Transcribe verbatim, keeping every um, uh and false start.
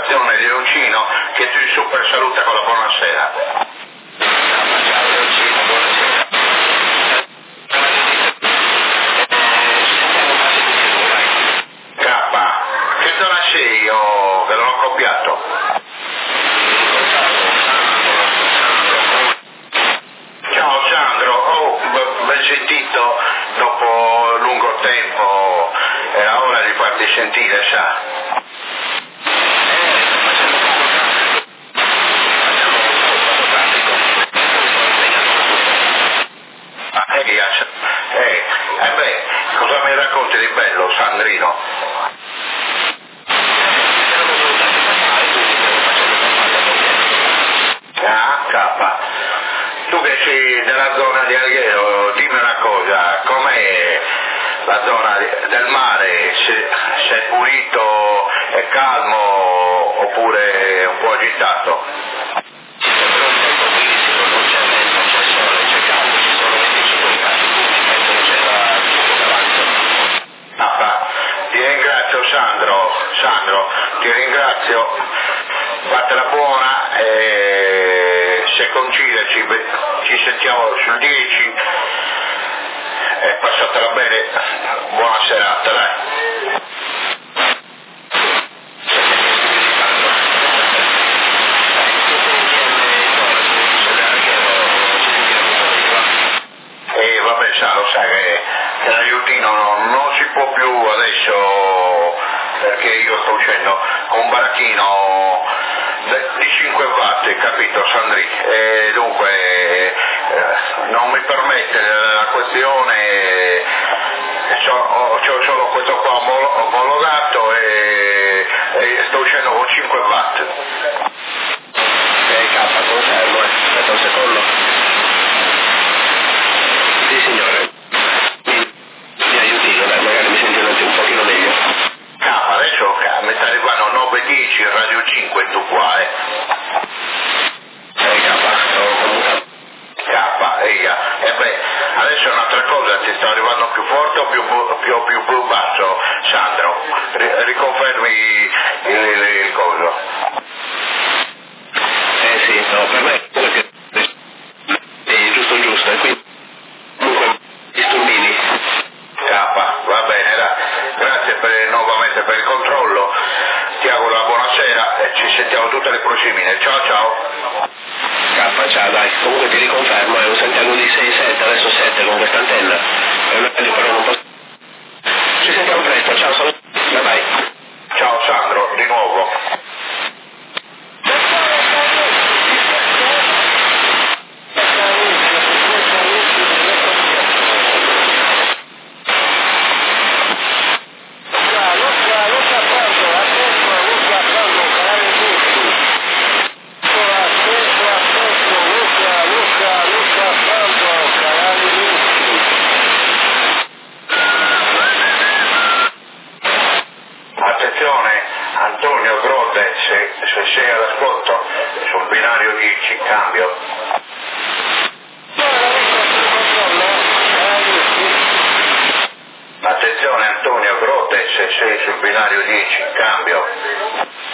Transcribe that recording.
stazione Leoncino, che tu super saluta con la buonasera. Ciao Leoncino, buonasera. K, che zona sei io che non ho copiato? Ciao Sandro, oh, ben sentito dopo lungo tempo, era ora di farti sentire, sa? Ah, eh, eh, eh beh, cosa mi racconti di bello, Sandrino? Ah, K, tu che sei nella zona di Alghero, dimmi una cosa, com'è la zona del mare, se, se è pulito e calmo oppure un po' agitato? Non c'è vento, c'è sole, c'è caldo, ci sono venticinque gradi, quindi penso che c'è la davanti. Ah, ti ringrazio Sandro, Sandro, ti ringrazio, fatela buona e se concide ci, ci sentiamo sul dieci e passatela bene, buona serata, dai. E vabbè, sa, lo sai che, che l'aiutino non, non si può più adesso perché io sto uscendo con un baracchino di cinque watt, capito Sandri? E dunque eh, non mi permette la questione, ho, ho solo questo qua omologato e, e sto uscendo con cinque watt. Ok, K, confermo, eh. Aspetta un secondo. Sì signore, mi, mi aiuti, magari mi senti un attimo un pochino meglio. K, adesso mi sta arrivando nove dieci Radio cinque tu qua, eh. Ok, K, sto comunicando. K, eia. E beh, adesso è un'altra cosa, ti sta arrivando più forte o più, più, più, più basso, Sandro? R- riconfermi il, il, il coso. Eh sì, no, per me è è giusto giusto, e quindi comunque disturbini. K, va bene, dai. Grazie per, nuovamente per il controllo, ti auguro una buona sera e ci sentiamo tutte le prossime. Ciao ciao. K, ciao, dai, comunque ti riconfermo, è un Santiago di sei sette, adesso sette con questa antenna, è un meglio però non posso... Ci sentiamo presto, ciao, saluti, bye bye. Ciao Sandro, di nuovo. Attenzione, Antonio Grote, se, se sei all'ascolto, sul binario dieci, cambio. Attenzione Antonio Grote, se sei sul binario dieci, cambio.